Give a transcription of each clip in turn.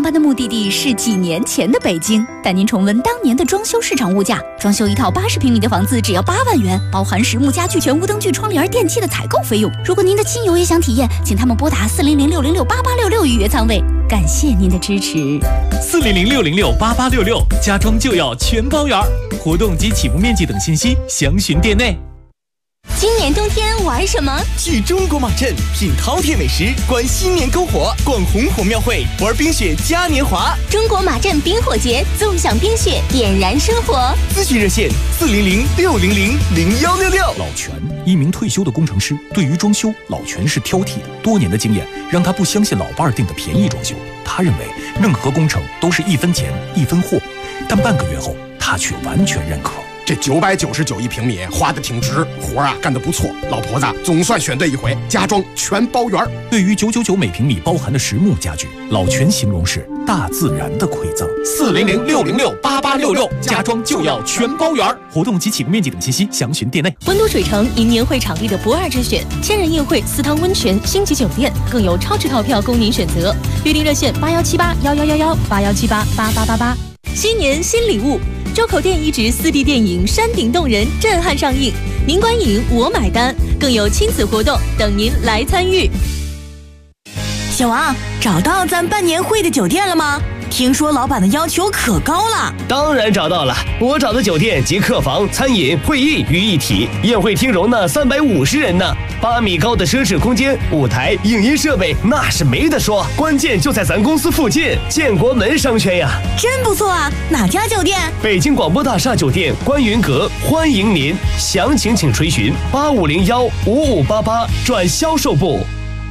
班的目的地是几年前的北京，带您重温当年的装修市场物价。装修一套80平米的房子只要8万元，包含实木家具、全屋灯具、窗帘、电器的采购费用。如果您的亲友也想体验，请他们拨打400-606-8866预约仓位。感谢您的支持。 400-606-8866，家装就要全包圆。活动及起步面积等信息详询店内。 今年冬天玩什么？ 去中国马镇品饕餮美食，观新年篝火，逛红火庙会，玩冰雪嘉年华。 中国马镇冰火节，纵享冰雪，点燃生活。 咨询热线400-600-0166。 老全，一名退休的工程师，对于装修，老全是挑剔的。多年的经验让他不相信老伴儿订的便宜装修，他认为任何工程都是1分钱1分货，但半个月后，他却完全认可。 这999一平米花的挺值，活啊干得不错，老婆子总算选对一回，家装全包圆。 对于999每平米包含的实木家具，老全形容是大自然的馈赠。 400-600-8866， 家装就要全包圆。活动及起步面积等信息详询店内。 温都水城迎年会场地的不二之选，千人宴会、4汤温泉、星级酒店，更有超值套票供您选择。预订热线8178111181788888。新年新礼物。周口店一直4D 电影《山顶洞人》震撼上映，您观影我买单，更有亲子活动等您来参与。 小王，找到咱办年会的酒店了吗？听说老板的要求可高了。 当然找到了，我找的酒店集客房、餐饮、会议于一体，宴会厅容纳350人呢。8米高的奢侈空间，舞台、影音设备那是没得说，关键就在咱公司附近，建国门商圈呀。 真不错啊，哪家酒店？ 北京广播大厦酒店观云阁，欢迎您，详情请垂询8501-5588转销售部。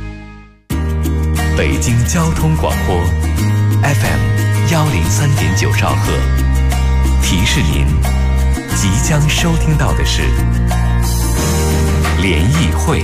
北京交通广播 FM103.9兆赫，提示您即将收听到的是联谊会。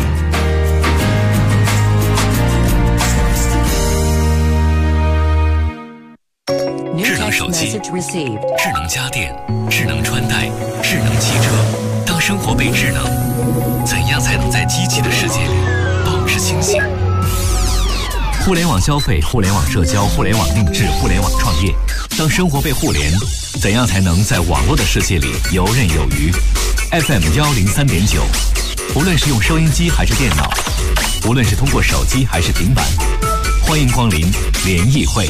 智能手机、智能家电、智能穿戴、智能汽车，当生活被智能，怎样才能在机器的世界里保持清醒？互联网消费、互联网社交、互联网定制、互联网创业，当生活被互联，怎样才能在网络的世界里游刃有余？ FM103.9，无论是用收音机还是电脑，无论是通过手机还是平板，欢迎光临联谊会。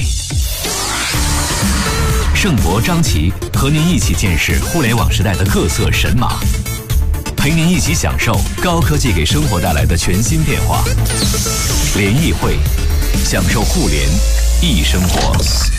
盛博、张琪和您一起见识互联网时代的各色神马，陪您一起享受高科技给生活带来的全新变化。联谊会，享受互联易生活。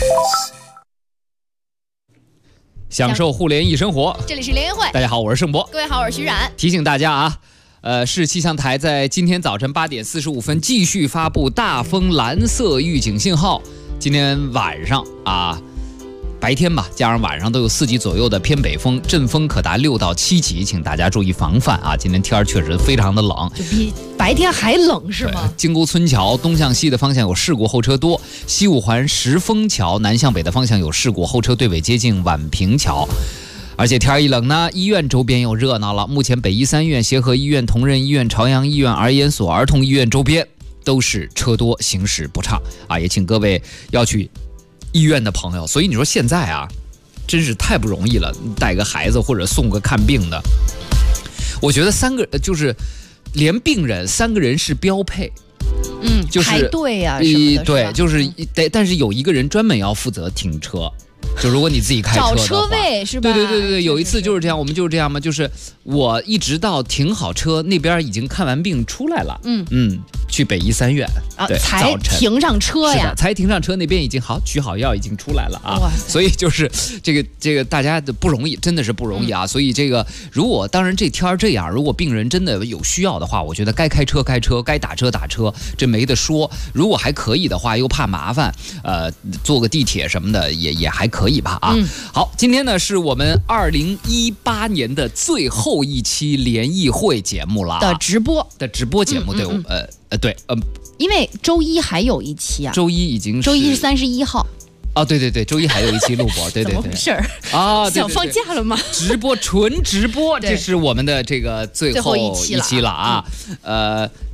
享受互联易生活， 这里是联谊会。 大家好，我是盛博。 各位好，我是徐冉。 提醒大家啊，市气象台在今天早晨8点45分继续发布大风蓝色预警信号。今天晚上啊，白天吧，加上晚上都有4级左右的偏北风，阵风可达6到7级，请大家注意防范啊！今天天儿确实非常的冷， 就比白天还冷是吗？ 金沟村桥东向西的方向有事故，后车多；西五环石峰桥南向北的方向有事故，后车队尾接近宛平桥。而且天儿一冷呢，医院周边又热闹了。目前北医3院、协和医院、同仁医院、朝阳医院、儿研所、儿童医院周边都是车多，行驶不畅啊！也请各位要去医院的朋友，所以你说现在啊，真是太不容易了，带个孩子或者送个看病的，我觉得就是连病人3个人是标配。就是排队啊什么的， 对，就是但是有一个人专门要负责停车。就如果你自己开车的话， 找车位是吧？ 对，有一次就是这样，我们就是这样嘛，就是我一直到停好车那边已经看完病出来了，去北医3院啊，才停上车呀， 才停上车，那边已经取好药已经出来了啊，所以就是这个大家的不容易，真的是不容易啊，所以这个如果当然这天儿这样，如果病人真的有需要的话，我觉得该开车开车，该打车打车，这没得说。如果还可以的话，又怕麻烦，坐个地铁什么的也还可以吧啊。好，今天呢是我们2018年的最后一期联谊会节目了的直播节目，对， 因为周一还有一期啊， 周一是 31号。 啊，对，周一还有一期录播，对， 怎么回事啊？ 想放假了吗？ 直播，纯直播，这是我们的这个最后一期了啊。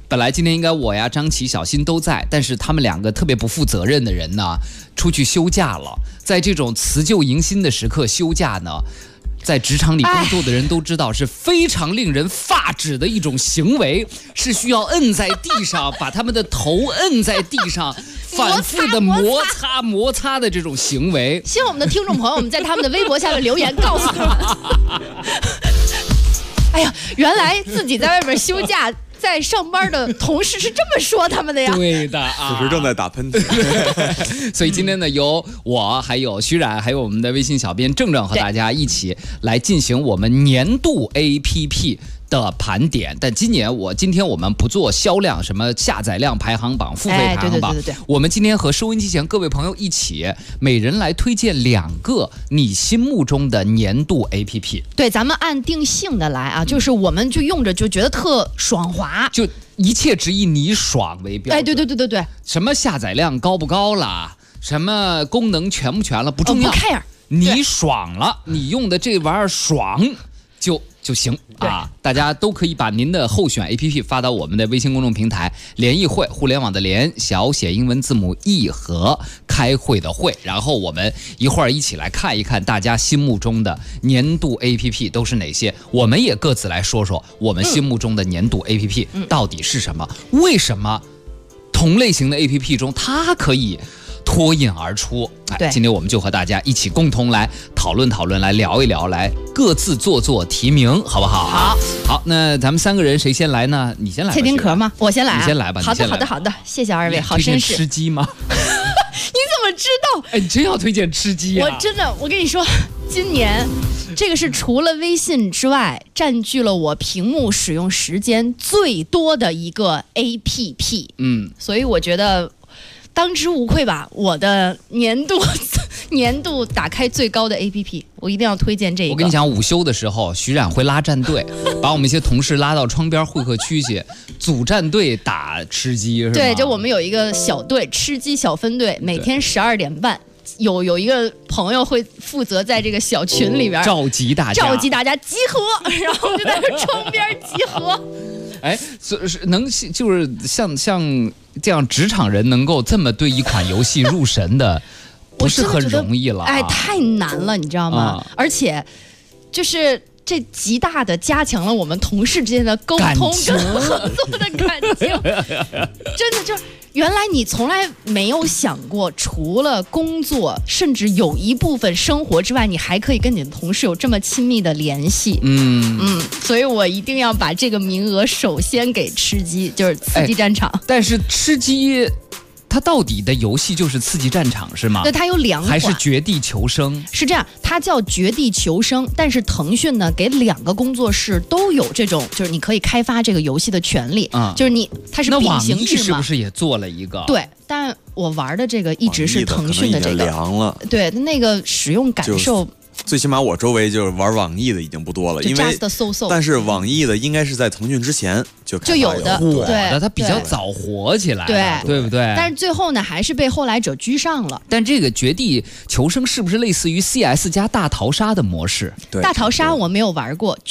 本来今天应该我呀、张琪、小新都在，但是他们两个特别不负责任的人呢，出去休假了。在这种辞旧迎新的时刻休假呢，在职场里工作的人都知道是非常令人发指的一种行为，是需要摁在地上，把他们的头摁在地上，反复的摩擦的这种行为。 希望我们的听众朋友们在他们的微博下面留言，告诉他们。哎呀，原来自己在外面休假。在上班的同事是这么说他们的呀？ 对的啊， 此时正在打喷嚏。 所以今天呢，由我还有徐冉，还有我们的微信小编郑郑和大家一起来进行我们年度 APP 的盘点。但今天我们不做销量什么下载量排行榜、付费排行榜， 对， 我们今天和收音机前各位朋友一起，每人来推荐2个你心目中的年度 APP。 对，咱们按定性的来啊，就是我们就用着就觉得特爽滑， 就一切只以你爽为标准。 哎，对， 什么下载量高不高啦，什么功能全不全了不重要， 不 care， 你爽了，你用的这玩意儿爽就行啊！大家都可以把您的候选 APP 发到我们的微信公众平台“联谊会”，互联网的联，小写英文字母 E 和开会的会，然后我们一会儿一起来看一看大家心目中的年度 APP 都是哪些，我们也各自来说说我们心目中的年度 APP 到底是什么，为什么同类型的 APP 中它可以脱颖而出。今天我们就和大家一起共同来讨论，来聊一聊，来各自做提名，好不好？好，那咱们3个人谁先来呢？你先来吧。 脆丁壳吗？我先来啊。 你先来吧。 好的，谢谢2位，好绅士。 吃鸡吗？ 你怎么知道？ 哎，你真要推荐吃鸡啊？ 我跟你说，今年这个是除了微信之外，占据了我屏幕使用时间最多的一个 APP。所以我觉得当之无愧吧，我的年度打开最高的 APP， 我一定要推荐这个。 我跟你讲，午休的时候，徐冉会拉战队，把我们一些同事拉到窗边会客区去，组战队打吃鸡，是吧？ 对，就我们有一个小队，吃鸡小分队，每天12点半。有一个朋友会负责在这个小群里边召集大家集合，然后就在窗边集合。 哎，就是像这样职场人能够这么对一款游戏入神的，不是很容易了。 哎，太难了，你知道吗？而且就是这极大的加强了我们同事之间的沟通跟合作的感情。真的就是原来你从来没有想过，除了工作，甚至有一部分生活之外，你还可以跟你的同事有这么亲密的联系。所以我一定要把这个名额首先给吃鸡，就是刺激战场。 但是吃鸡它到底的游戏就是刺激战场是吗？ 对，它有2款， 还是绝地求生？ 是这样，它叫绝地求生，但是腾讯呢给2个工作室都有这种，就是你可以开发这个游戏的权利。就是它是并行制嘛。那网易是不是也做了一个？ 对，但我玩的这个一直是腾讯的这个。 凉了。 对，那个使用感受。 最起码我周围就是玩网易的已经不多了，因为但是网易的应该是在腾讯之前就有的， 对，它比较早火起来，对不对？ 但是最后呢，还是被后来者居上了。 但这个绝地求生是不是类似于 CS 加大逃杀的模式？ 对， 大逃杀我没有玩过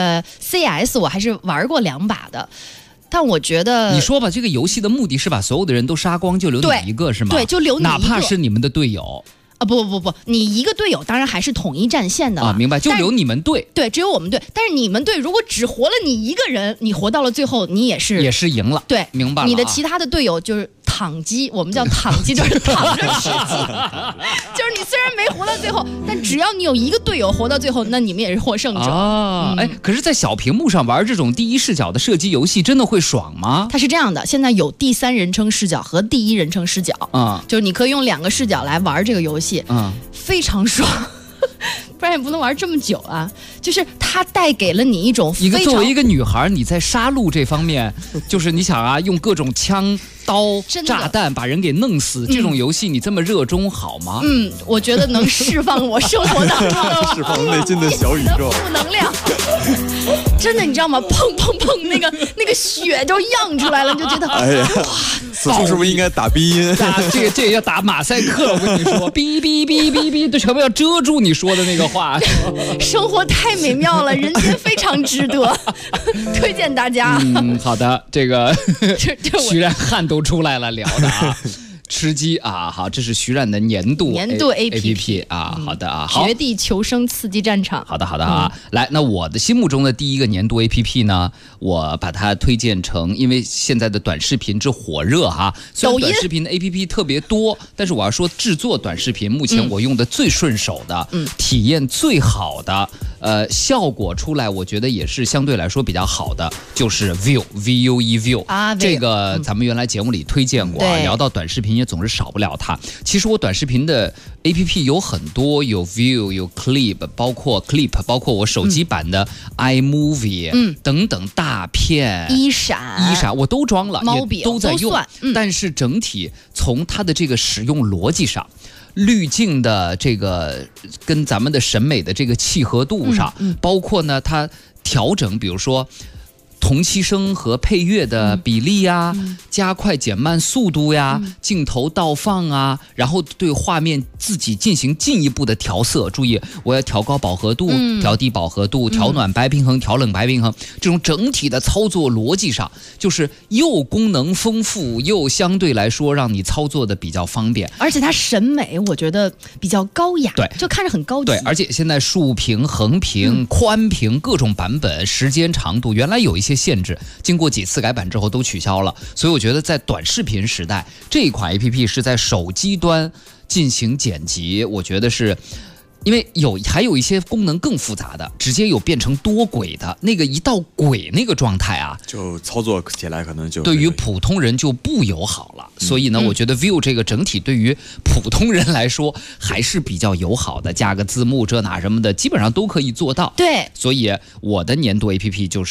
，CS 我还是玩过2把的。但我觉得， 你说吧，这个游戏的目的是把所有的人都杀光，就留你一个是吗？ 对，就留你一个， 哪怕是你们的队友。 不，你一个队友当然还是统一战线的了。 明白，就留你们队。 对，只有我们队。但是你们队如果只活了你一个人，你活到了最后，你也是赢了。 对， 明白了。 你的其他的队友就是躺击，我们叫躺击，就是躺着吃鸡。就是你虽然没活到最后，但只要你有一个队友活到最后，那你们也是获胜者。 可是，在小屏幕上玩这种第一视角的射击游戏，真的会爽吗？ 它是这样的，现在有第3人称视角和第1人称视角。就是你可以用2个视角来玩这个游戏。非常爽，不然也不能玩这么久啊！就是它带给了你一种作为一个女孩，你在杀戮这方面，就是你想啊，用各种枪刀炸弹把人给弄死，这种游戏你这么热衷好吗？ 我觉得能释放我生活当中的释放内心的小宇宙负能量。真的，你知道吗？砰砰砰，那个血就漾出来了，你就觉得， 哎呀，此处是不是应该打鼻音？ 这要打马赛克，我跟你说，哔哔哔哔哔，这全部要遮住你说的那个话。 生活太美妙了，人间非常值得，推荐大家。 好的，这个徐然汗都出来了，聊的啊。吃鸡啊，好，这是徐冉的年度 APP 啊，好的啊， 绝地求生刺激战场。 好的啊，来，那我的心目中的第一个年度 APP 呢，我把它推荐成，因为现在的短视频之火热哈，虽然短视频的 APP 特别多，但是我要说制作短视频，目前我用的最顺手的，体验最好的，效果出来，我觉得也是相对来说比较好的，就是 Vue 啊，这个咱们原来节目里推荐过，聊到短视频也总是少不了它。其实我短视频的 APP 有很多，有 Vue， 有 Clip， 包括我手机版的 iMovie，等等大片， 一闪我都装了，也都在用，但是整体从它的这个使用逻辑上。滤镜的这个跟咱们的审美的这个契合度上，包括呢它调整，比如说同期声和配乐的比例呀，加快减慢速度呀，镜头倒放啊，然后对画面自己进行进一步的调色。注意，我要调高饱和度，调低饱和度，调暖白平衡，调冷白平衡。这种整体的操作逻辑上，就是又功能丰富，又相对来说让你操作的比较方便。 而且它审美我觉得比较高雅， 对， 就看着很高级。 对，而且现在竖屏、横屏、宽屏各种版本，时间长度原来有一些限制，经过几次改版之后都取消了。所以我觉得在短视频时代，这一款 APP 是在手机端进行剪辑，我觉得是。因为还有一些功能更复杂的，直接有变成多轨的那个一道轨那个状态啊， 就操作起来可能就对于普通人就不友好了。所以呢，我觉得 Vue 这个整体对于普通人来说还是比较友好的，加个字幕这那什么的，基本上都可以做到。 对， 所以我的年度 APP 就是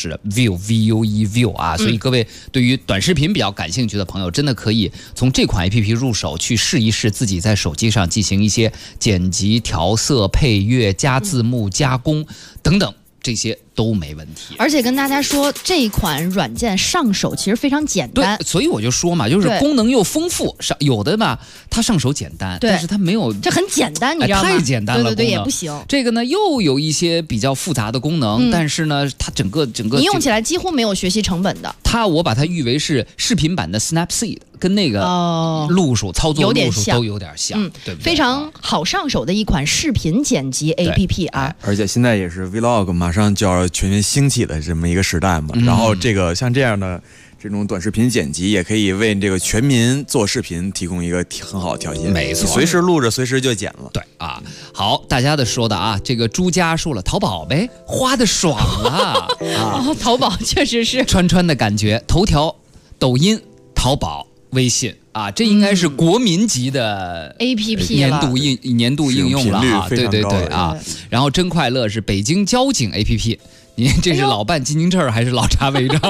Vue 啊。所以各位对于短视频比较感兴趣的朋友，真的可以从这款 APP 入手，去试一试自己在手机上进行一些剪辑、调色、配乐、加字幕、加工等等，这些都没问题。 而且跟大家说，这一款软件上手其实非常简单。 对，所以我就说嘛，就是功能又丰富，有的吧它上手简单，但是它没有， 这很简单，你知道吗？ 太简单了， 对也不行。 这个呢又有一些比较复杂的功能，但是呢它整个你用起来几乎没有学习成本的。 我把它誉为是视频版的 Snapseed， 跟那个路数操作路数都有点像，对不对？ 非常好上手的一款视频剪辑 APP 啊！ 而且现在也是 Vlog 马上就要全面兴起的这么一个时代嘛，然后这个像这样的这种短视频剪辑也可以为这个全民做视频提供一个很好的条件。 没错， 随时录着随时就剪了。 对啊，好，大家的说的啊，这个朱家说了，淘宝呗，花的爽了啊！ 淘宝确实是川的感觉，头条、抖音、淘宝、微信啊，这应该是国民级的 APP 年度应用了啊！对啊！然后真快乐是北京交警 APP。您这是老办金金翅还是老查违章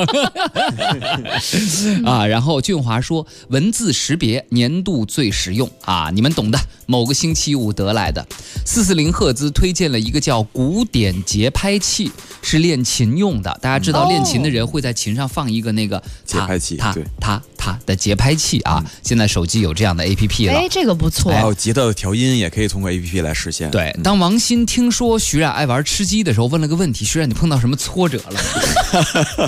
啊？然后俊华说文字识别年度最实用啊，你们懂的，某个星期五得来的。440赫兹推荐了一个叫古典节拍器，是练琴用的。大家知道练琴的人会在琴上放一个那个节拍器， 它的节拍器啊。现在手机有这样的 APP 了， 这个不错。 还有吉他的调音也可以通过 APP 来实现。 对，当王鑫听说徐冉爱玩吃鸡的时候，问了个问题：徐冉，你碰到什么挫折了？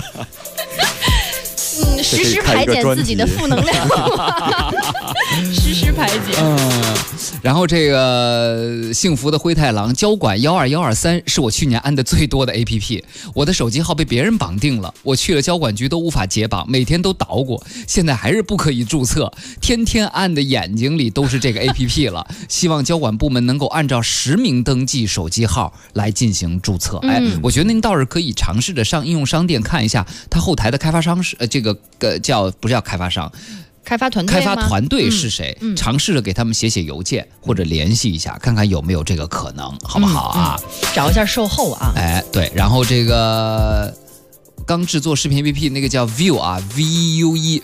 实时排解自己的负能量，实时排解。 然后这个幸福的灰太狼交管12123是我去年按的最多的 APP， 我的手机号被别人绑定了，我去了交管局都无法解绑，每天都捣鼓，现在还是不可以注册，天天按的眼睛里都是这个 APP 了。希望交管部门能够按照实名登记手机号来进行注册。我觉得您倒是可以尝试着上应用商店看一下，它后台的开发商是这个不是叫开发商。 开发团队是谁？尝试着给他们写邮件或者联系一下，看看有没有这个可能，好不好啊？ 找一下售后啊。 对，然后这个刚制作视频 APP 那个叫 View 啊 ，VUE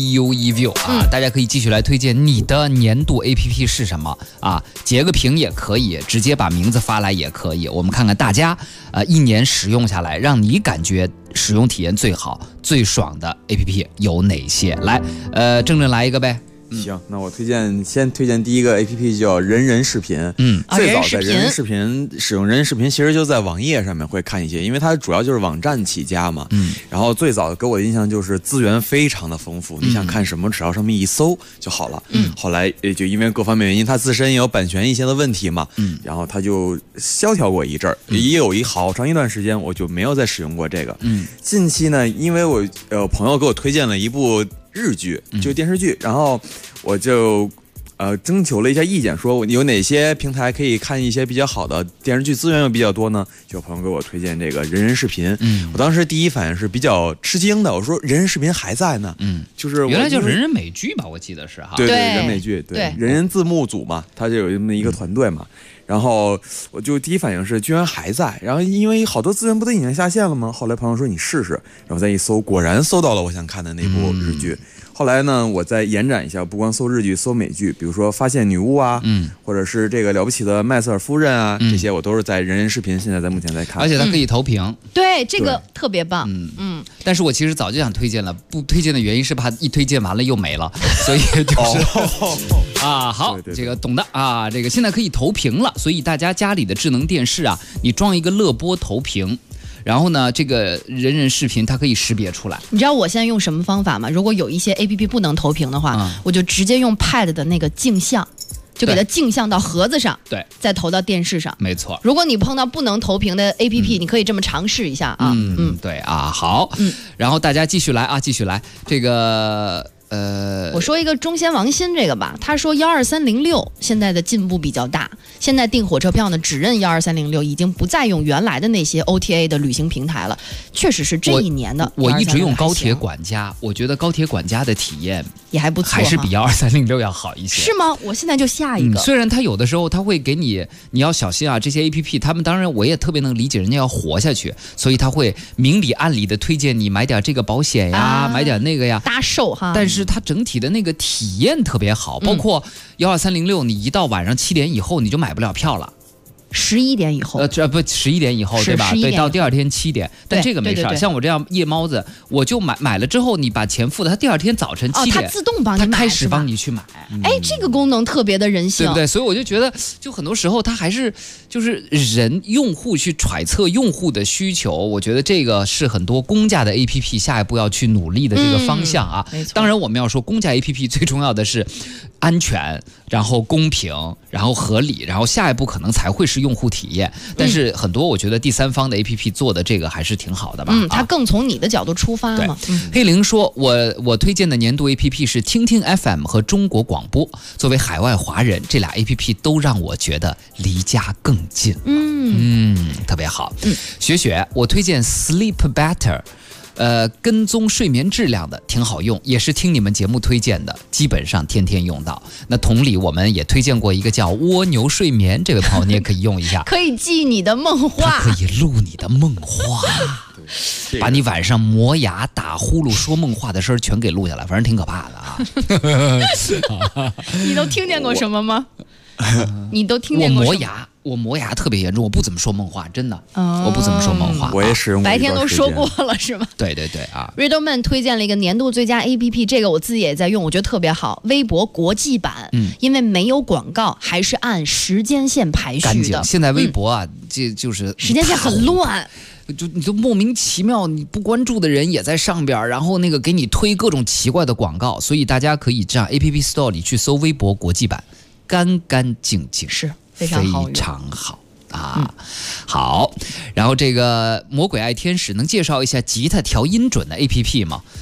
View 啊，大家可以继续来推荐你的年度 APP 是什么啊？截个屏也可以，直接把名字发来也可以。我们看看大家一年使用下来，让你感觉使用体验最好、最爽的 APP 有哪些？来，郑来一个呗。 行，那我先推荐第一个 APP 叫人人视频。最早在人人视频使用人人视频，其实就在网页上面会看一些，因为它主要就是网站起家嘛。然后最早给我的印象就是资源非常的丰富，你想看什么，只要上面一搜就好了。后来就因为各方面原因，它自身也有版权一些的问题嘛。然后它就萧条过一阵儿，也有好长一段时间我就没有再使用过这个。近期呢，因为我朋友给我推荐了一部日剧，就电视剧，然后我就征求了一下意见，说有哪些平台可以看一些比较好的电视剧，资源又比较多呢？就有朋友给我推荐这个人人视频。我当时第一反应是比较吃惊的，我说人人视频还在呢。就是原来叫人人美剧吧，我记得是哈。 对，人美剧，对，人人字幕组嘛，他就有这么一个团队嘛。然后我就第一反应是居然还在，然后因为好多资源不都已经下线了吗？后来朋友说你试试，然后再一搜，果然搜到了我想看的那部日剧。后来呢，我再延展一下，不光搜日剧，搜美剧，比如说《发现女巫》啊，或者是这个了不起的麦瑟尔夫人啊，这些我都是在人人视频现在目前在看， 而且它可以投屏。 对，这个特别棒。 但是我其实早就想推荐了，不推荐的原因是怕一推荐完了又没了，所以就是好，这个懂的啊，这个现在可以投屏了，所以大家家里的智能电视啊，你装一个乐播投屏。然后呢，这个人人视频它可以识别出来。 你知道我现在用什么方法吗？如果有一些 APP 不能投屏的话，我就直接用 Pad 的那个镜像，就给它镜像到盒子上， 对， 再投到电视上。 没错。 如果你碰到不能投屏的 APP，你可以这么尝试一下啊。 对啊，好。然后大家继续来啊，继续来。这个我说一个中仙王鑫这个吧，他说12306现在的进步比较大，现在订火车票呢只认12306，已经不再用原来的那些 OTA 的旅行平台了。确实是这一年的我一直用高铁管家，我觉得高铁管家的体验也还不错， 还是比12306要好一些。 是吗？我现在就下一个。 虽然它有的时候它会给你要小心啊，这些 APP 他们当然我也特别能理解人家要活下去，所以他会明里暗里的推荐你买点这个保险呀，买点那个呀， 搭售哈。 但是它整体的那个体验特别好，包括12306，你一到晚上7点以后你就买不了票了。 11点以后 ，11点以后，对吧？对，到第二天7点，但这个没事儿。像我这样夜猫子，我就买了之后，你把钱付了，他第二天早晨7点， 它自动帮你买， 它开始帮你去买。 哎，这个功能特别的人性， 对不对？所以我就觉得，就很多时候它还是就是用户去揣测用户的需求，我觉得这个是很多公家的 APP 下一步要去努力的这个方向啊。当然，我们要说公家 APP 最重要的是安全，然后公平，然后合理，然后下一步可能才会是用户体验。但是很多我觉得第三方的 APP 做的这个还是挺好的吧。 它更从你的角度出发嘛。 黑玲说，我推荐的年度 APP 是听听 FM 和中国广播。作为海外华人，这俩 APP 都让我觉得离家更近。特别好。雪，我推荐 Sleep Better。跟踪睡眠质量的挺好用，也是听你们节目推荐的，基本上天天用到。那同理，我们也推荐过一个叫蜗牛睡眠，这位朋友你也可以用一下， 可以记你的梦话， 它可以录你的梦话，把你晚上磨牙、打呼噜、说梦话的声全给录下来，反正挺可怕的啊。 你都听见过什么吗？你都听见过什么？ 我磨牙特别严重，我不怎么说梦话，真的，我不怎么说梦话。 我也使用过， 白天都说过了是吗？ 对啊。 Riddleman 推荐了一个年度最佳 APP， 这个我自己也在用，我觉得特别好。微博国际版，因为没有广告，还是按时间线排序的。 现在微博啊，这就是时间线很乱。 你就莫名其妙，你不关注的人也在上边，然后那个给你推各种奇怪的广告，所以大家可以这样 App Store 里去搜微博国际版，干干净净， 是非常好， 非常好啊。好，然后这个魔鬼爱天使能介绍一下吉他调音准的 APP 吗？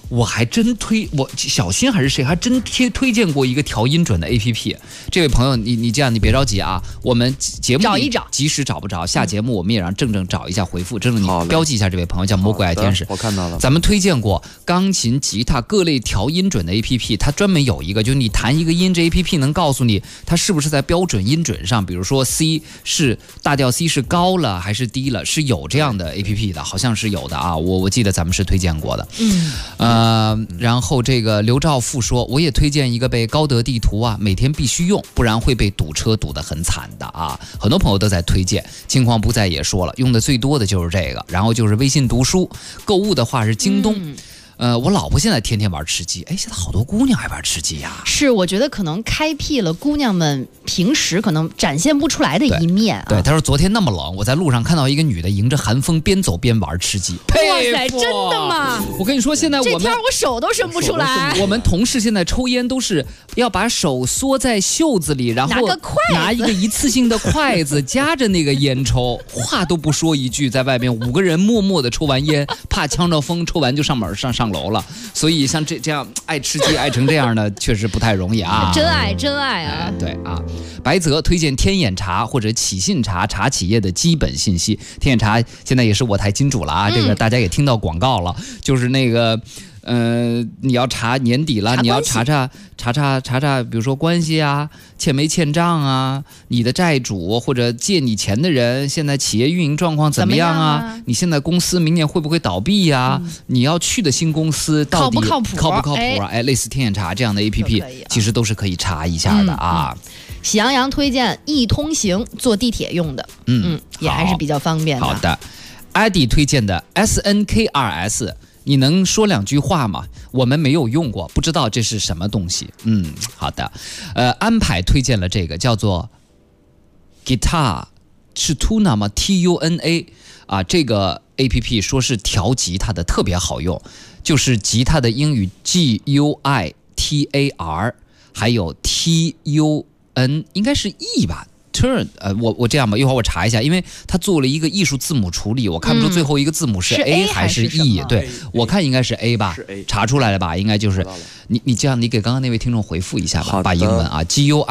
我还真我小新还是谁还真推荐过一个调音准的 APP。这位朋友，你这样你别着急啊，我们节目找一找， 即使找不着，下节目我们也让正找一下回复。正你标记一下这位朋友叫魔鬼爱天使， 我看到了。 咱们推荐过钢琴、吉他各类调音准的 APP， 它专门有一个，就是你弹一个音，这 APP 能告诉你它是不是在标准音准上，比如说 C 是大调 C 是高了还是低了，是有这样的 APP 的，好像是有的啊，我记得咱们是推荐过的。然后这个刘兆富说，我也推荐一个高德地图啊，每天必须用，不然会被堵车堵得很惨的啊。很多朋友都在推荐，情况不在也说了，用的最多的就是这个，然后就是微信读书，购物的话是京东。我老婆现在天天玩吃鸡，现在好多姑娘还玩吃鸡呀。 是，我觉得可能开辟了姑娘们平时可能展现不出来的一面。 对，她说昨天那么冷，我在路上看到一个女的迎着寒风边走边玩吃鸡。 哇塞，真的吗？ 我跟你说，现在这天我手都伸不出来。 我们同事现在抽烟都是要把手缩在袖子里，然后拿一个一次性的筷子夹着那个烟抽，话都不说一句，在外面5个人默默的抽完烟，怕呛着风，抽完就上楼了。所以像这样爱吃鸡爱成这样的，确实不太容易啊。 真爱啊！ 对啊，白泽推荐天眼查或者企信查查企业的基本信息。天眼查现在也是我台金主了啊，这个大家也听到广告了，就是那个。你要查年底了，你要查，比如说关系啊，欠没欠账啊，你的债主或者借你钱的人，现在企业运营状况怎么样啊？你现在公司明年会不会倒闭呀？你要去的新公司到底靠不靠谱啊？类似天眼查这样的 APP， 其实都是可以查一下的啊。 喜羊羊推荐易通行，坐地铁用的，也还是比较方便的。 好的，艾迪推荐的 SNKRS。你能说2句话吗？我们没有用过，不知道这是什么东西。好的。安排推荐了这个叫做 Guitar， 是 Tuna 吗 ？TUNA 啊，这个 APP 说是调吉他的，特别好用，就是吉他的英语 GUITAR， 还有 TUN， 应该是 E 吧。turn， 我这样吧，一会儿我查一下，因为他做了一个艺术字母处理，我看不出最后一个字母是 A 还是 E。对，我看应该是 A 吧，查出来了吧？应该就是你这样，你给刚刚那位听众回复一下吧，把英文啊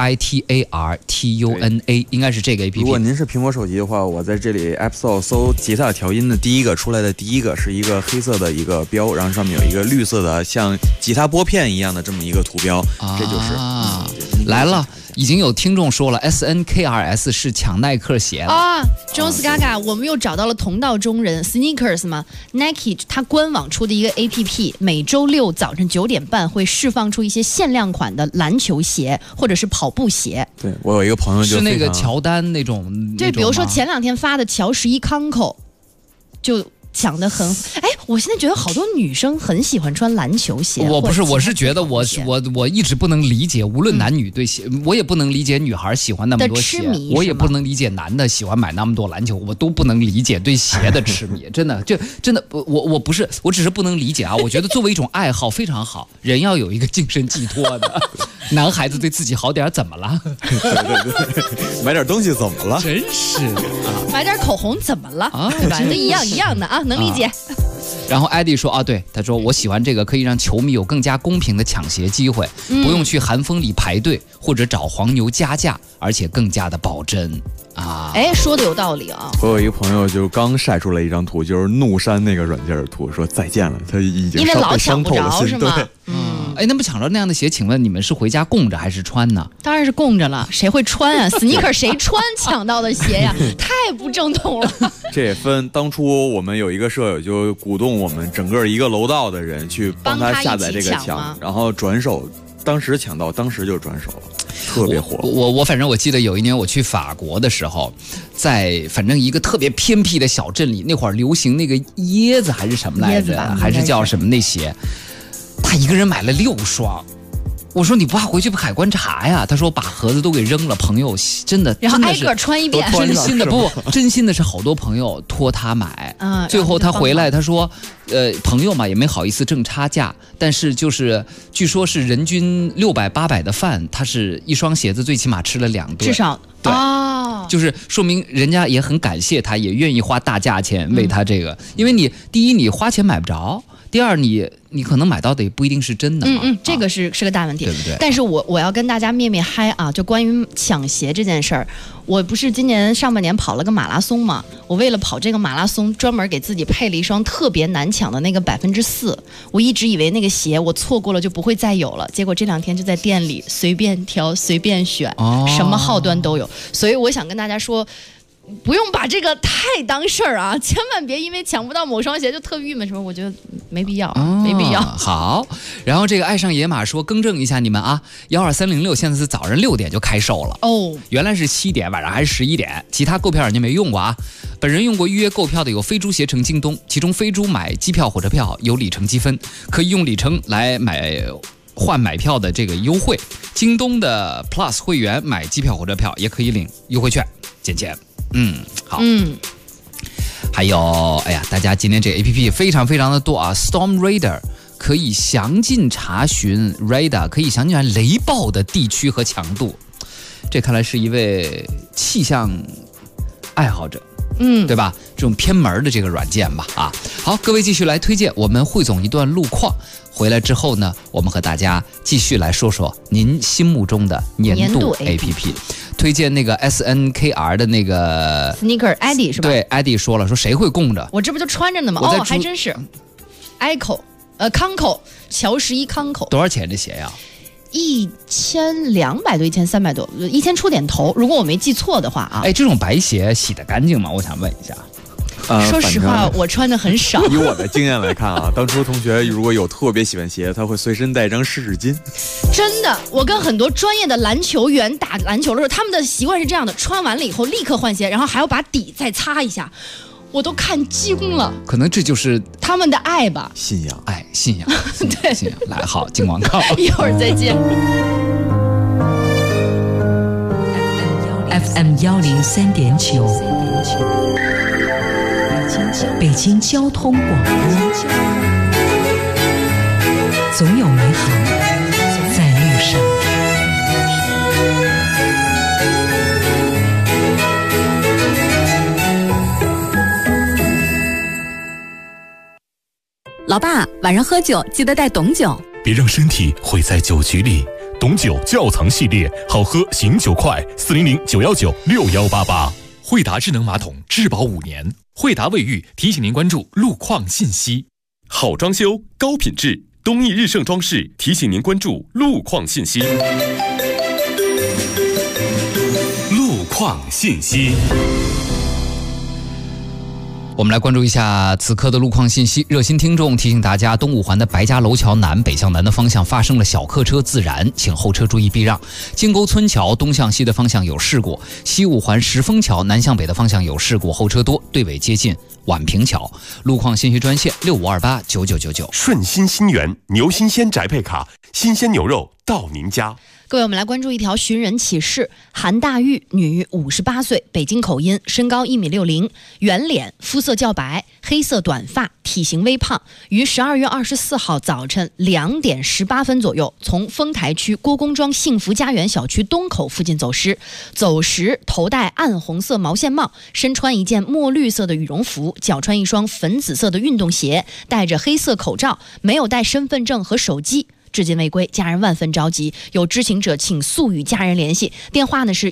GUITARTUNA 应该是这个 APP。 如果您是苹果手机的话，我在这里 App Store 搜吉他调音的第一个出来的第一个是一个黑色的一个标，然后上面有一个绿色的像吉他拨片一样的这么一个图标，这就是来了。已经有听众说了 ，SNKRS 是抢耐克鞋了啊 ！Jones Gaga， 我们又找到了同道中人 ，Sneakers 嘛 ，Nike 它官网出的一个 APP， 每周6早晨9点半会释放出一些限量款的篮球鞋或者是跑步鞋。 对，我有一个朋友就是那个乔丹那种， 对，比如说前2天发的乔11 Conco， 就。抢得很，我现在觉得好多女生很喜欢穿篮球鞋。 我是觉得我一直不能理解，无论男女对鞋，我也不能理解女孩喜欢那么多鞋，我也不能理解男的喜欢买那么多篮球，我都不能理解对鞋的痴迷。真的，我不是，我只是不能理解啊。我觉得作为一种爱好非常好，人要有一个精神寄托的。男孩子对自己好点怎么了？ 对，买点东西怎么了？ 真是的啊！ 买点口红怎么了？对吧？都一样的啊。能理解。 然后艾迪说对，他说我喜欢这个，可以让球迷有更加公平的抢鞋机会，不用去寒风里排队或者找黄牛加价，而且更加的保真啊。 说的有道理啊。 我有一个朋友就刚晒出来一张图，就是怒山那个软件的图，说再见了，他已经因为老抢不着是吗？ 那么抢着那样的鞋，请问你们是回家供着还是穿呢？ 当然是供着了，谁会穿啊？sneaker 谁穿抢到的鞋呀？太不正统了。 这也分，当初我们有一个舍友就鼓动我们整个一个楼道的人去帮他下载这个墙，然后转手，当时抢到，当时就转手了。特别火。 我反正我记得有一年我去法国的时候，在反正一个特别偏僻的小镇里，那会儿流行那个椰子还是什么来着，还是叫什么那鞋，他一个人买了6双。我说你不怕回去被海关查呀？他说把盒子都给扔了。朋友真的， 然后挨个穿一遍， 真心的不，真心的是好多朋友托他买，最后他回来他说，朋友嘛也没好意思挣差价，但是就是据说是人均600、800的饭，他是一双鞋子最起码吃了2顿， 至少对，就是说明人家也很感谢他，也愿意花大价钱为他这个，因为你第一你花钱买不着。第第二你可能买到的也不一定是真的嘛。 这个是个大问题， 对不对？ 但是我要跟大家灭嗨啊！就关于抢鞋这件事儿，我不是今年上半年跑了个马拉松嘛？我为了跑这个马拉松，专门给自己配了一双特别难抢的那个4%。我一直以为那个鞋我错过了就不会再有了，结果这2天就在店里随便挑随便选，什么号端都有。所以我想跟大家说，不用把这个太当事儿啊，千万别因为抢不到某双鞋就特郁闷什么，我觉得没必要，没必要。 好，然后这个爱上野马说，更正一下你们啊，12306现在是早上6点就开售了哦，原来是7点，晚上还是11点。其他购票人家没用过啊，本人用过预约购票的有飞猪携程、京东，其中飞猪买机票、火车票有里程积分，可以用里程来换买票的这个优惠。京东的 Plus 会员买机票、火车票也可以领优惠券，减钱。好。还有，哎呀，大家今天这个 APP 非常非常的多啊 ，Storm Radar 可以详尽查询 Radar 可以详尽查雷暴的地区和强度。这看来是一位气象爱好者。对吧？这种偏门的这个软件吧，啊，好，各位继续来推荐，我们汇总一段路况，回来之后呢，我们和大家继续来说说您心目中的年度 APP。推荐那个 SNKR 的那个 Sneaker Eddie 是吧？ 对 ，Eddie 说了，说谁会供着？ 我这不就穿着呢吗？哦，还真是 Echo，Conco 乔11 Conco 多少钱这鞋呀 ？1200多，1300多，1000出点头。如果我没记错的话啊。 哎，这种白鞋洗得干净吗？我想问一下。 说实话，我穿的很少。 以我的经验来看啊，当初同学如果有特别喜欢鞋，他会随身带一张湿纸巾。 真的，我跟很多专业的篮球员打篮球的时候，他们的习惯是这样的：穿完了以后立刻换鞋，然后还要把底再擦一下。我都看惊了， 可能这就是他们的爱吧， 信仰， 爱，信仰， 对， 信仰。来，好，进广告， 一会儿再见。 FM 103.9，北京交通广播，总有美好在路上。 老爸，晚上喝酒记得带董酒， 别让身体毁在酒局里。董酒窖藏系列，好喝醒酒快，400-919-6188。惠达智能马桶质保5年。惠达卫浴提醒您关注路况信息。 好装修高品质，东义日盛装饰提醒您关注路况信息。 路况信息。 我们来关注一下此刻的路况信息。热心听众提醒大家，东五环的白家楼桥南北向南的方向发生了小客车自燃，请后车注意避让。金沟村桥东向西的方向有事故，西五环石峰桥南向北的方向有事故，后车多，对尾接近宛平桥。路况信息专线65289999。 顺心新源牛新鲜宅配卡，新鲜牛肉到您家。 各位，我们来关注一条寻人启事。韩大玉，女，58岁，北京口音，身高1.60米，圆脸，肤色较白，黑色短发，体型微胖，于12月24号早晨2点18分左右，从丰台区郭公庄幸福家园小区东口附近走失。走时头戴暗红色毛线帽，身穿一件墨绿色的羽绒服，脚穿一双粉紫色的运动鞋，戴着黑色口罩，没有带身份证和手机。至今未归，家人万分着急，有知情者请速与家人联系，电话呢是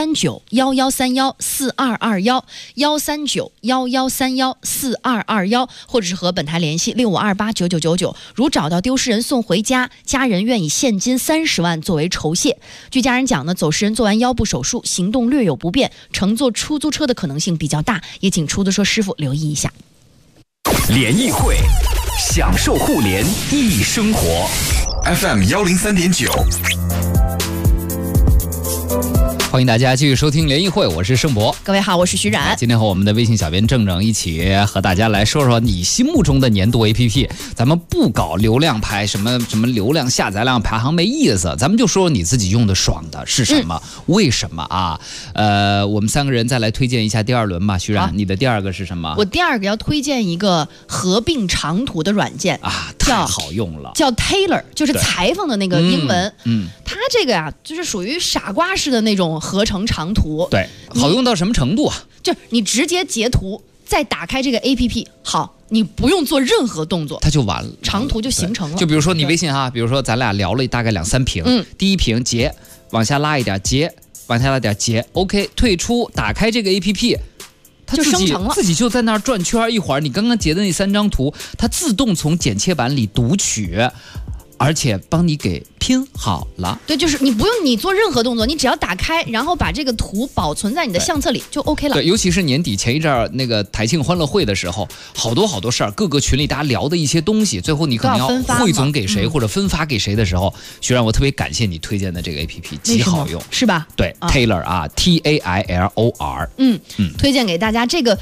13911314221，13911314221，或者是和本台联系65289999。如找到丢失人送回家，家人愿以现金30万作为酬谢。据家人讲呢，走失人做完腰部手术，行动略有不便，乘坐出租车的可能性比较大，也请出租车师傅留意一下。 联谊会，享受互联易生活。FM 103.9。 欢迎大家继续收听联谊会，我是盛博。 各位好，我是徐冉。 今天和我们的微信小编郑郑一起和大家来说说你心目中的年度 APP。咱们不搞流量排什么流量下载量排行没意思，咱们就说你自己用的爽的是什么，为什么啊？我们3个人再来推荐一下第2轮吧。徐冉，你的第2个是什么？ 我第2个要推荐一个合并长途的软件啊，太好用了， 叫 Taylor， 就是裁缝的那个英文。它这个呀，就是属于傻瓜式的那种合成长途。 对，好用到什么程度啊？ 就是你直接截图，再打开这个 APP， 好， 你不用做任何动作， 它就完了， 长图就形成了。 就比如说你微信哈，比如说咱俩聊了大概2-3屏，第一屏截，往下拉一点截，往下拉点截 ，OK， 退出，打开这个 APP。它自己就在那儿转圈，一会儿你刚刚截的那3张图，它自动从剪切板里读取，而且帮你给拼好了。 对，就是你不用你做任何动作，你只要打开，然后把这个图保存在你的相册里就 OK 了。 对，尤其是年底前一阵儿那个台庆欢乐会的时候，好多事儿，各个群里大家聊的一些东西，最后你可能要汇总给谁或者分发给谁的时候，徐然我特别感谢你推荐的这个 APP， 极好用， 是吧？ 对 ，Tailor 啊 ，TAILOR， 推荐给大家这个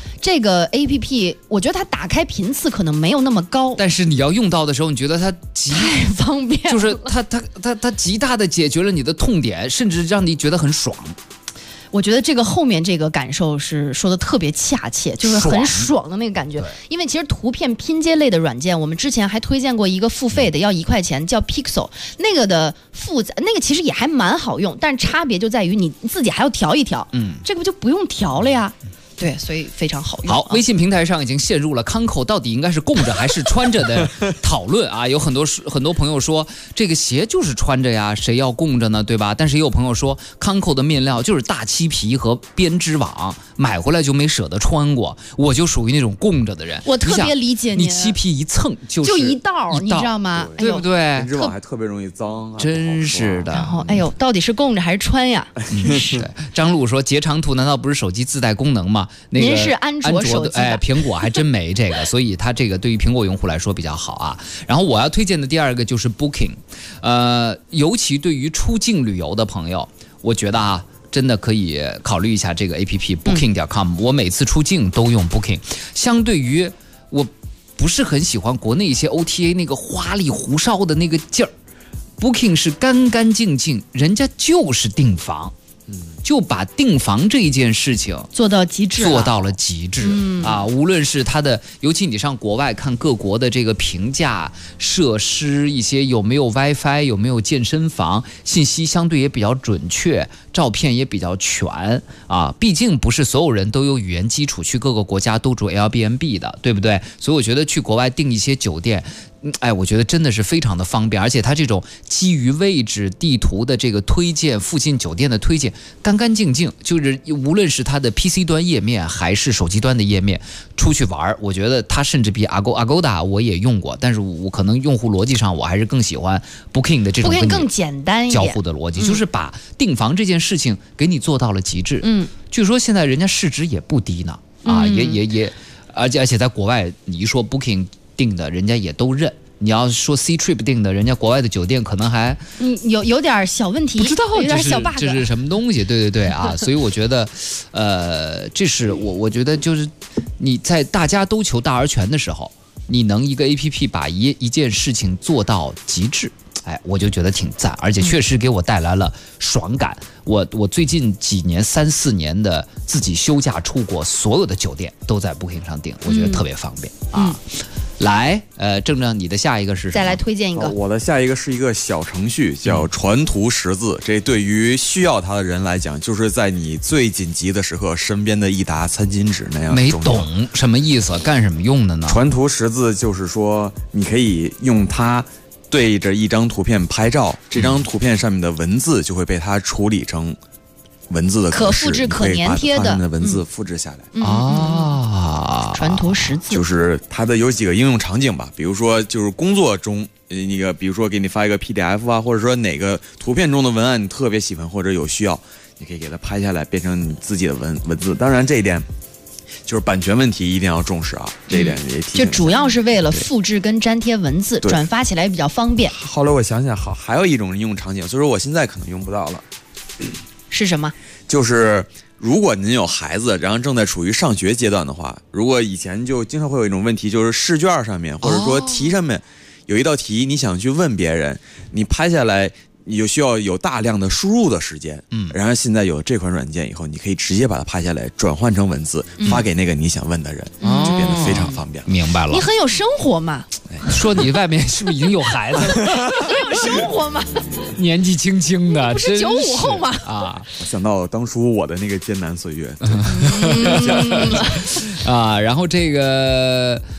APP， 我觉得它打开频次可能没有那么高， 但是你要用到的时候，你觉得它太方便了， 就是它极大的解决了你的痛点，甚至让你觉得很爽。 我觉得这个后面这个感受是说的特别恰切，就是很爽的那个感觉。因为其实图片拼接类的软件，我们之前还推荐过一个付费的，要1块钱，叫 Pixel， 那个的复杂，那个其实也还蛮好用，但是差别就在于你自己还要调一调，这个就不用调了呀。对，所以非常好用。 好，微信平台上已经陷入了康扣到底应该是供着还是穿着的讨论啊！有很多朋友说这个鞋就是穿着呀，谁要供着呢？对吧？但是也有朋友说康扣的面料就是大漆皮和编织网，买回来就没舍得穿过。我就属于那种供着的人， 我特别理解你漆皮一蹭就一道，你知道吗？ 对不对？ 编织网还特别容易脏， 真是的。 然后，哎呦，到底是供着还是穿呀？ 是。张璐说截长图难道不是手机自带功能吗？那个您是安卓手机的， 苹果还真没这个，所以它这个对于苹果用户来说比较好啊。然后我要推荐的第二个就是 Booking， 尤其对于出境旅游的朋友，我觉得啊，真的可以考虑一下这个 APP Booking.com。我每次出境都用 Booking， 相对于我不是很喜欢国内一些 OTA 那个花里胡哨的那个劲儿，Booking 是干干净净，人家就是订房。就把订房这一件事情做到极致， 做到了极致啊！无论是它的，尤其你上国外看各国的这个评价设施，一些有没有 WiFi， 有没有健身房，信息相对也比较准确，照片也比较全啊！毕竟不是所有人都有语言基础去各个国家都住 Airbnb 的，对不对？所以我觉得去国外订一些酒店。我觉得真的是非常的方便，而且它这种基于位置地图的这个推荐，附近酒店的推荐，干干净净，就是无论是它的 PC 端页面还是手机端的页面，出去玩，我觉得它甚至比 Agoda 我也用过，但是我可能用户逻辑上我还是更喜欢 Booking 的这种更简单交互的逻辑，就是把订房这件事情给你做到了极致。据说现在人家市值也不低呢，而且在国外你一说 Booking订的，人家也都认。你要说 C-Trip 订的，人家国外的酒店可能还有点小问题， 不知道有点小 bug， 这是什么东西？对啊，所以我觉得，这是我觉得就是你在大家都求大而全的时候，你能一个 APP 把一件事情做到极致。我就觉得挺赞，而且确实给我带来了爽感。我最近几年3-4年的自己休假出国，所有的酒店都在 Booking 上订，我觉得特别方便啊。来，正正你的下一个是什么？ 再来推荐一个。 我的下一个是一个小程序，叫传图识字。这对于需要它的人来讲，就是在你最紧急的时刻，身边的一沓餐巾纸那样。 没懂什么意思？干什么用的呢？ 传图识字就是说，你可以用它对着一张图片拍照，这张图片上面的文字就会被它处理成文字的可复制、可粘贴的文字复制下来传图识字就是它的有几个应用场景吧，比如说就是工作中那个，比如说给你发一个 PDF 啊，或者说哪个图片中的文案你特别喜欢或者有需要，你可以给它拍下来变成你自己的文字。当然这一点就是版权问题一定要重视啊，这一点也提醒。 就主要是为了复制跟粘贴文字，转发起来比较方便。 后来我想想，还有一种应用场景，就是我现在可能用不到了。 是什么？ 就是如果您有孩子，然后正在处于上学阶段的话，如果以前就经常会有一种问题，就是试卷上面或者说题上面有一道题，你想去问别人，你拍下来。你就需要有大量的输入的时间，然后现在有这款软件以后，你可以直接把它拍下来，转换成文字，发给那个你想问的人，就变得非常方便了。 明白了， 你很有生活嘛？ 说你外面是不是已经有孩子了？ 很有生活嘛？ 年纪轻轻的， 不是95后吗？ 啊，我想到当初我的那个艰难岁月。 然后这个。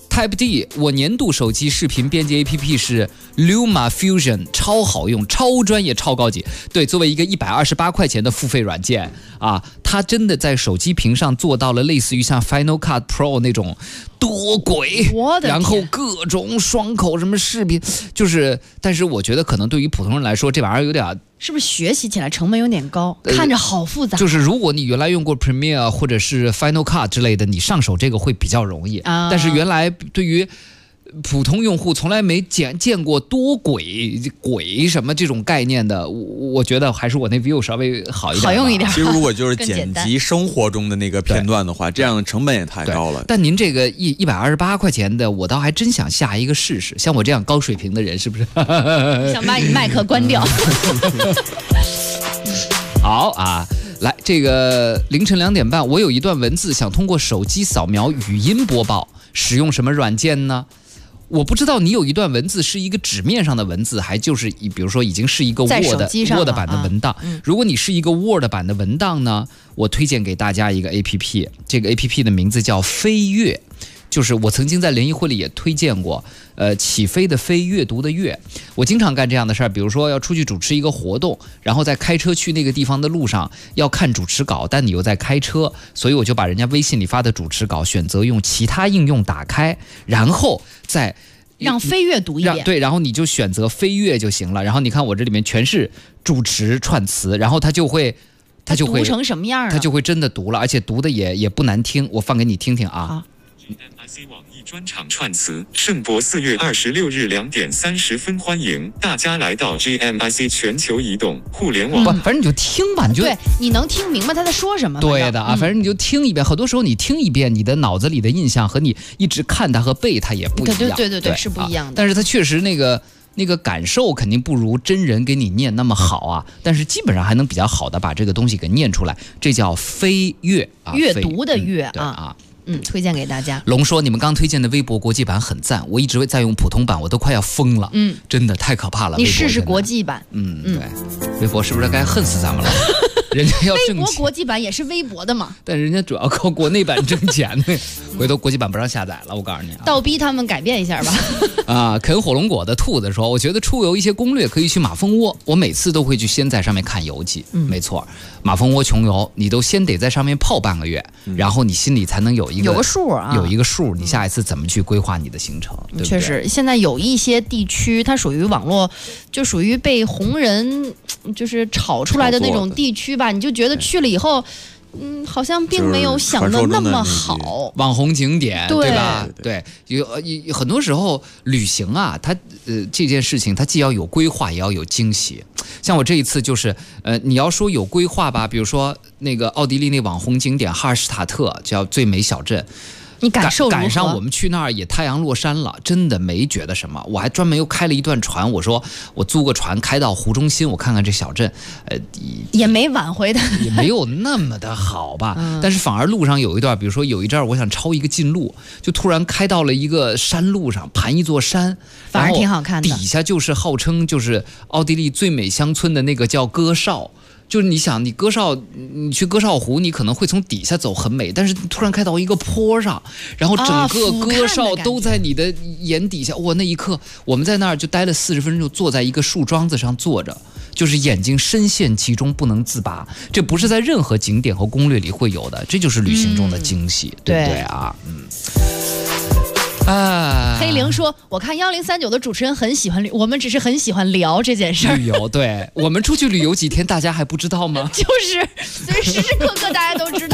Type D， 我年度手机视频编辑 APP 是 LumaFusion， 超好用、超专业、超高级。对，作为一个128块钱的付费软件啊，它真的在手机屏上做到了类似于像 Final Cut Pro 那种多轨，然后各种双口什么视频，就是，但是我觉得可能对于普通人来说，这玩意儿有点。 是不是学习起来成本有点高？看着好复杂。 就是如果你原来用过 Premiere 或者是 Final Cut 之类的，你上手这个会比较容易。但是原来对于普通用户从来没见过多轨什么这种概念的，我觉得还是我那 View 稍微好一点， 好用一点。 其实如果就是剪辑生活中的那个片段的话，这样的成本也太高了。 但您这个128块钱的，我倒还真想下一个试试。像我这样高水平的人，是不是？ 想把你麦克关掉。 好啊，来，这个凌晨2点半，我有一段文字想通过手机扫描语音播报，使用什么软件呢？我不知道你有一段文字是一个纸面上的文字，还就是比如说已经是一个 Word 版的文档。如果你是一个 Word 版的文档呢，我推荐给大家一个 APP， 这个 APP 的名字叫飞跃。就是我曾经在联谊会里也推荐过，起飞的飞，阅读的阅。我经常干这样的事儿，比如说要出去主持一个活动，然后在开车去那个地方的路上要看主持稿，但你又在开车，所以我就把人家微信里发的主持稿选择用其他应用打开，然后再让飞跃读一遍。 对，然后你就选择飞跃就行了。然后你看我这里面全是主持串词，然后它就会读成什么样啊？ 它就会真的读了，而且读的也不难听。我放给你听听啊。 好。 GMIC 网易专场串词，盛博4月26日2点30分，欢迎大家来到 GMIC 全球移动互联网。 反正你就听吧， 对，你能听明白他在说什么。 对的啊，反正你就听一遍。很多时候你听一遍，你的脑子里的印象和你一直看它和背它也不一样。 对，是不一样的。 但是它确实那个感受肯定不如真人给你念那么好啊，但是基本上还能比较好的把这个东西给念出来，这叫飞跃啊， 阅读的阅啊。 推荐给大家。 龙说：“你们刚推荐的微博国际版很赞，我一直在用普通版，我都快要疯了。真的太可怕了。 你试试国际版。 对，微博是不是该恨死咱们了？人家要挣钱。 微博国际版也是微博的嘛， 但人家主要靠国内版挣钱呢。回头国际版不让下载了，我告诉你啊。 倒逼他们改变一下吧。 啊，啃火龙果的兔子说：我觉得出游一些攻略可以去马蜂窝，我每次都会去先在上面看游记。没错，马蜂窝穷游，你都先得在上面泡半个月，然后你心里才能有个数啊， 有一个数，你下一次怎么去规划你的行程？对不对？ 确实，现在有一些地区，它属于网络，就属于被红人就是炒出来的那种地区吧，你就觉得去了以后。好像并没有想的那么好。 网红景点，对吧？对，有很多时候旅行啊，它这件事情它既要有规划，也要有惊喜。像我这一次就是你要说有规划吧，比如说那个奥地利那网红景点哈尔施塔特叫最美小镇。 你感受如何？ 赶上我们去那儿也太阳落山了，真的没觉得什么。我还专门又开了一段船，我说我租个船开到湖中心，我看看这小镇， 也没挽回的， 也没有那么的好吧。但是反而路上有一段，比如说有一阵我想抄一个近路，就突然开到了一个山路上，盘一座山， 反而挺好看的。 底下就是号称就是奥地利最美乡村的那个叫歌绍。就是你想，你去歌绍湖，你可能会从底下走很美，但是突然开到一个坡上，然后整个歌绍都在你的眼底下，哇！那一刻，我们在那儿就待了40分钟，坐在一个树桩子上坐着，就是眼睛深陷其中不能自拔。这不是在任何景点和攻略里会有的，这就是旅行中的惊喜，对不对啊？ 黑灵说：“我看1039的主持人很喜欢我们只是很喜欢聊这件事儿。 旅游，对我们出去旅游几天，大家还不知道吗？ 就是所以时时刻刻大家都知道。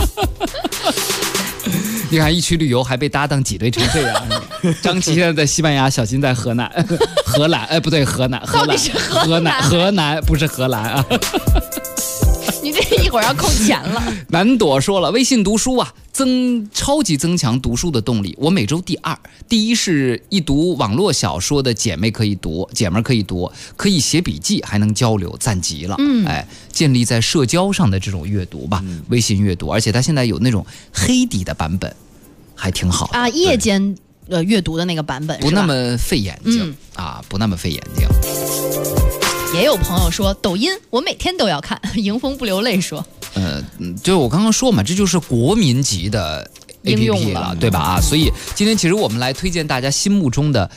你看，一去旅游还被搭档挤兑成这样。张琪现在在西班牙，小金在荷兰，不对，河南， 到底是河南，不是荷兰啊。” 你这一会儿要扣钱了。 南朵说了，微信读书啊，超级增强读书的动力。我每周第2，第一是一读网络小说的姐妹可以读，可以写笔记，还能交流，赞极了。建立在社交上的这种阅读吧，微信阅读，而且它现在有那种黑底的版本，还挺好的啊，夜间阅读的那个版本， 不那么费眼睛啊，不那么费眼睛。 也有朋友说抖音我每天都要看，迎风不流泪说， 就是我刚刚说嘛，这就是国民级的 APP 了，对吧？啊，所以今天其实我们来推荐大家心目中的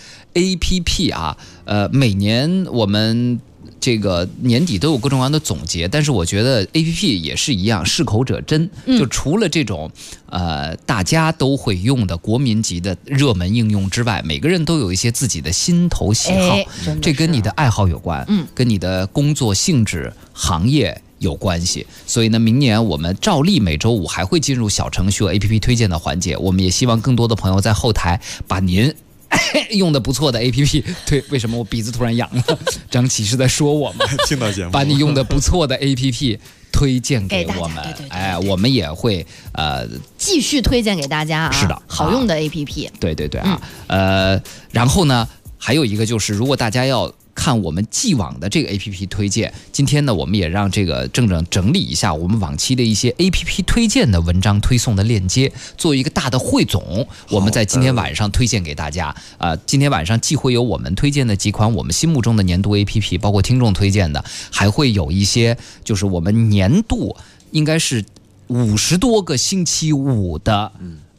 APP 啊，每年我们这个年底都有各种各样的总结，但是我觉得 APP 也是一样，适口者真。就除了这种大家都会用的国民级的热门应用之外，每个人都有一些自己的心头喜好，这跟你的爱好有关，跟你的工作性质、行业有关系。所以呢，明年我们照例每周五还会进入小程序和 APP 推荐的环节。我们也希望更多的朋友在后台把您用的不错的 APP 对，为什么我鼻子突然痒了？张琪是在说我吗？ 听到节目， 把你用的不错的 APP 推荐给我们，哎，我们也会继续推荐给大家啊。 是的， 好用的 APP。 对对对啊，然后呢，还有一个就是，如果大家要看我们既往的这个 APP 推荐，今天呢，我们也让这个正整理一下我们往期的一些 APP 推荐的文章推送的链接，做一个大的汇总，我们在今天晚上推荐给大家。今天晚上既会有我们推荐的几款我们心目中的年度 APP， 包括听众推荐的，还会有一些就是我们年度应该是50多个星期五的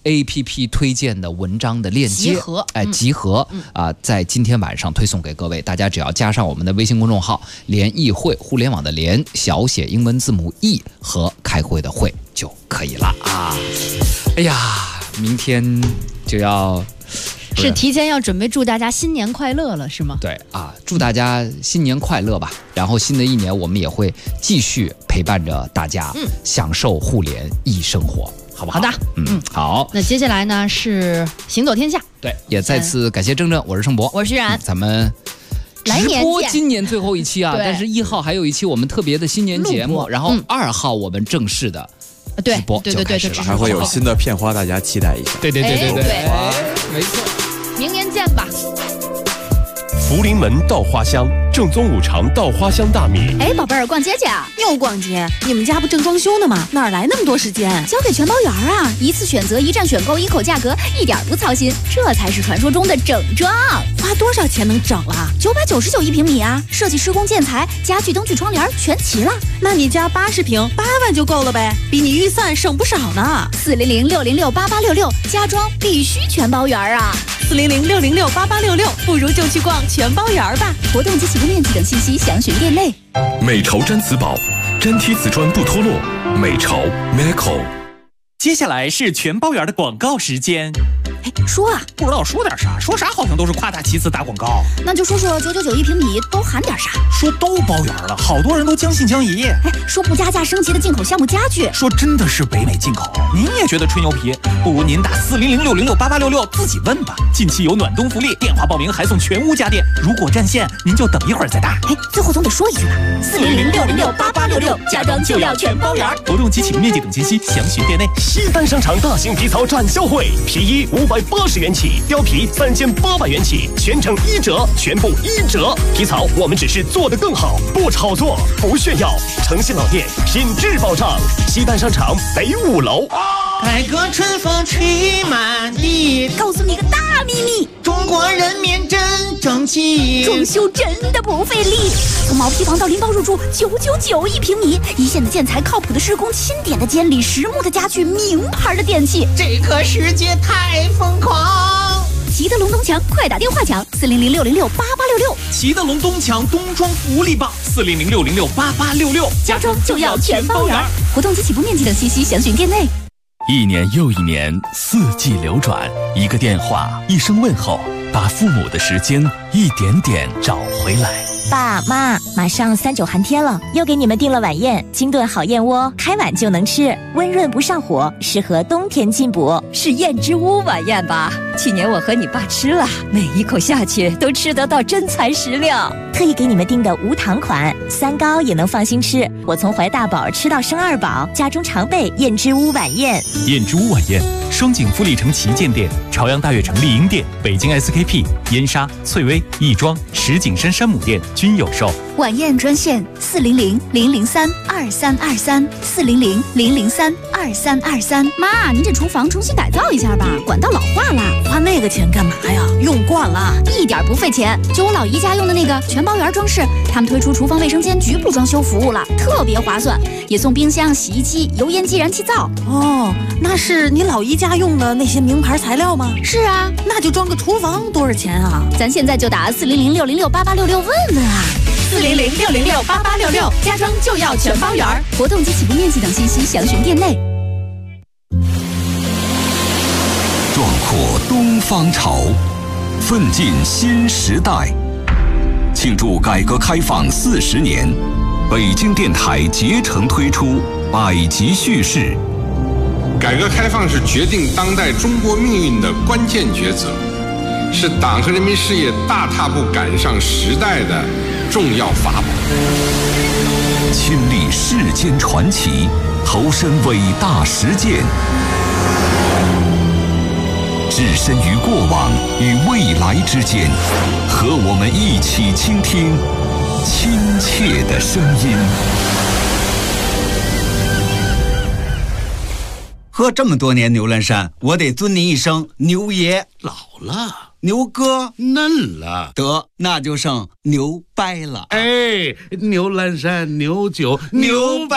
APP 推荐的文章的链接，集合在今天晚上推送给各位。大家只要加上我们的微信公众号“联谊会”，互联网的联，小写英文字母 E 和开会的会就可以了啊！哎呀，明天就要是提前要准备祝大家新年快乐了，是吗？ 对啊，祝大家新年快乐吧！然后新的一年我们也会继续陪伴着大家，享受互联易生活。好不好？ 好的， 好。 那接下来呢是行走天下， 对，也再次感谢郑正，我是盛博， 我是徐然， 咱们直播今年最后一期啊，但是1号还有一期我们特别的新年节目，然后2号我们正式的直播就开始了， 还会有新的片花，大家期待一下。 对，没错， 明年见吧。 福临门稻花香，正宗五常稻花香大米。 哎，宝贝儿，逛街去啊？ 又逛街？你们家不正装修呢吗？哪来那么多时间？ 交给全包园啊！一次选择，一站选购，一口价格，一点不操心，这才是传说中的整装。 花多少钱能整了 ？999一平米啊！设计、施工、建材、家具、灯具、窗帘全齐了。 那你家80平8万就够了呗，比你预算省不少呢。 400-606-8866，家装必须全包园啊 ！400-606-8866，不如就去逛全包园吧。 活动及起步面积等信息详询店内。 美潮毡瓷宝，粘贴瓷砖不脱落。美潮 Meco。 接下来是全包园的广告时间。 哎，说啊， 不知道说点啥，说啥好像都是夸大其词打广告。 那就说999一平米都含点啥？ 说都包圆了，好多人都将信将疑。 哎，说不加价升级的进口项目家具， 说真的是北美进口。您也觉得吹牛皮？不如您打400-606-8866自己问吧。近期有暖冬福利，电话报名还送全屋家电。如果占线，您就等一会儿再打。 哎，最后总得说一句吧，400-606-8866，家装就要全包圆。 活动及起步面积等信息详询店内。 西单商场大型皮草展销会，皮衣580元起，貂皮3800元起，全程1折，全部1折。皮草我们只是做得更好，不炒作，不炫耀，诚信老店，品质保障。西单商场北5楼。 改革春风吹满地， 告诉你个大秘密， 中国人民真争气， 装修真的不费力。从毛坯房到拎包入住，999一平米，一线的建材，靠谱的施工，钦点的监理，实木的家具，名牌的电器， 这个世界太疯狂。 齐德龙东墙，快打电话抢400-606-8866。 齐德龙东墙冬装福利棒，400-606-8866， 家装就要全包圆。活动及起步面积等信息详询店内。 一年又一年，4季流转，一个电话，一声问候，把父母的时间一点点找回来。 爸妈，马上39寒天了，又给你们订了晚宴，精炖好燕窝，开碗就能吃，温润不上火，适合冬天进补。 是燕之屋晚宴吧？去年我和你爸吃了，每一口下去都吃得到真材实料。 特意给你们订的无糖款，3高也能放心吃。我从怀大宝吃到生2宝，家中常备燕之屋晚宴。 燕之屋晚宴，双井富力城旗舰店、朝阳大悦城丽婴店、北京 SKP、燕莎、翠微、亦庄、石景山山姆店均有售。 晚宴专线400-003-2323，400-003-2323。妈，您这厨房重新改造一下吧，管道老化了。 花那个钱干嘛呀？用惯了， 一点不费钱。就我老姨家用的那个全包圆装饰，他们推出厨房卫生间局部装修服务了，特别划算，也送冰箱、洗衣机、油烟机、燃气灶。 哦，那是你老姨家用的那些名牌材料吗？ 是啊， 那就装个厨房多少钱啊？ 咱现在就打400-606-8866问问啊。 400-606-8866，家装就要全包圆。 活动及起步面积等信息详询店内。 壮阔东方潮，奋进新时代。庆祝改革开放40年，北京电台竭诚推出百集叙事。 改革开放是决定当代中国命运的关键抉择，是党和人民事业大踏步赶上时代的重要法宝。 亲历世间传奇，投身伟大实践，置身于过往与未来之间，和我们一起倾听亲切的声音。 喝这么多年牛栏山，我得尊您一声牛爷。 老了， 牛哥嫩了， 得那就剩牛掰了。 哎，牛栏山牛酒牛掰。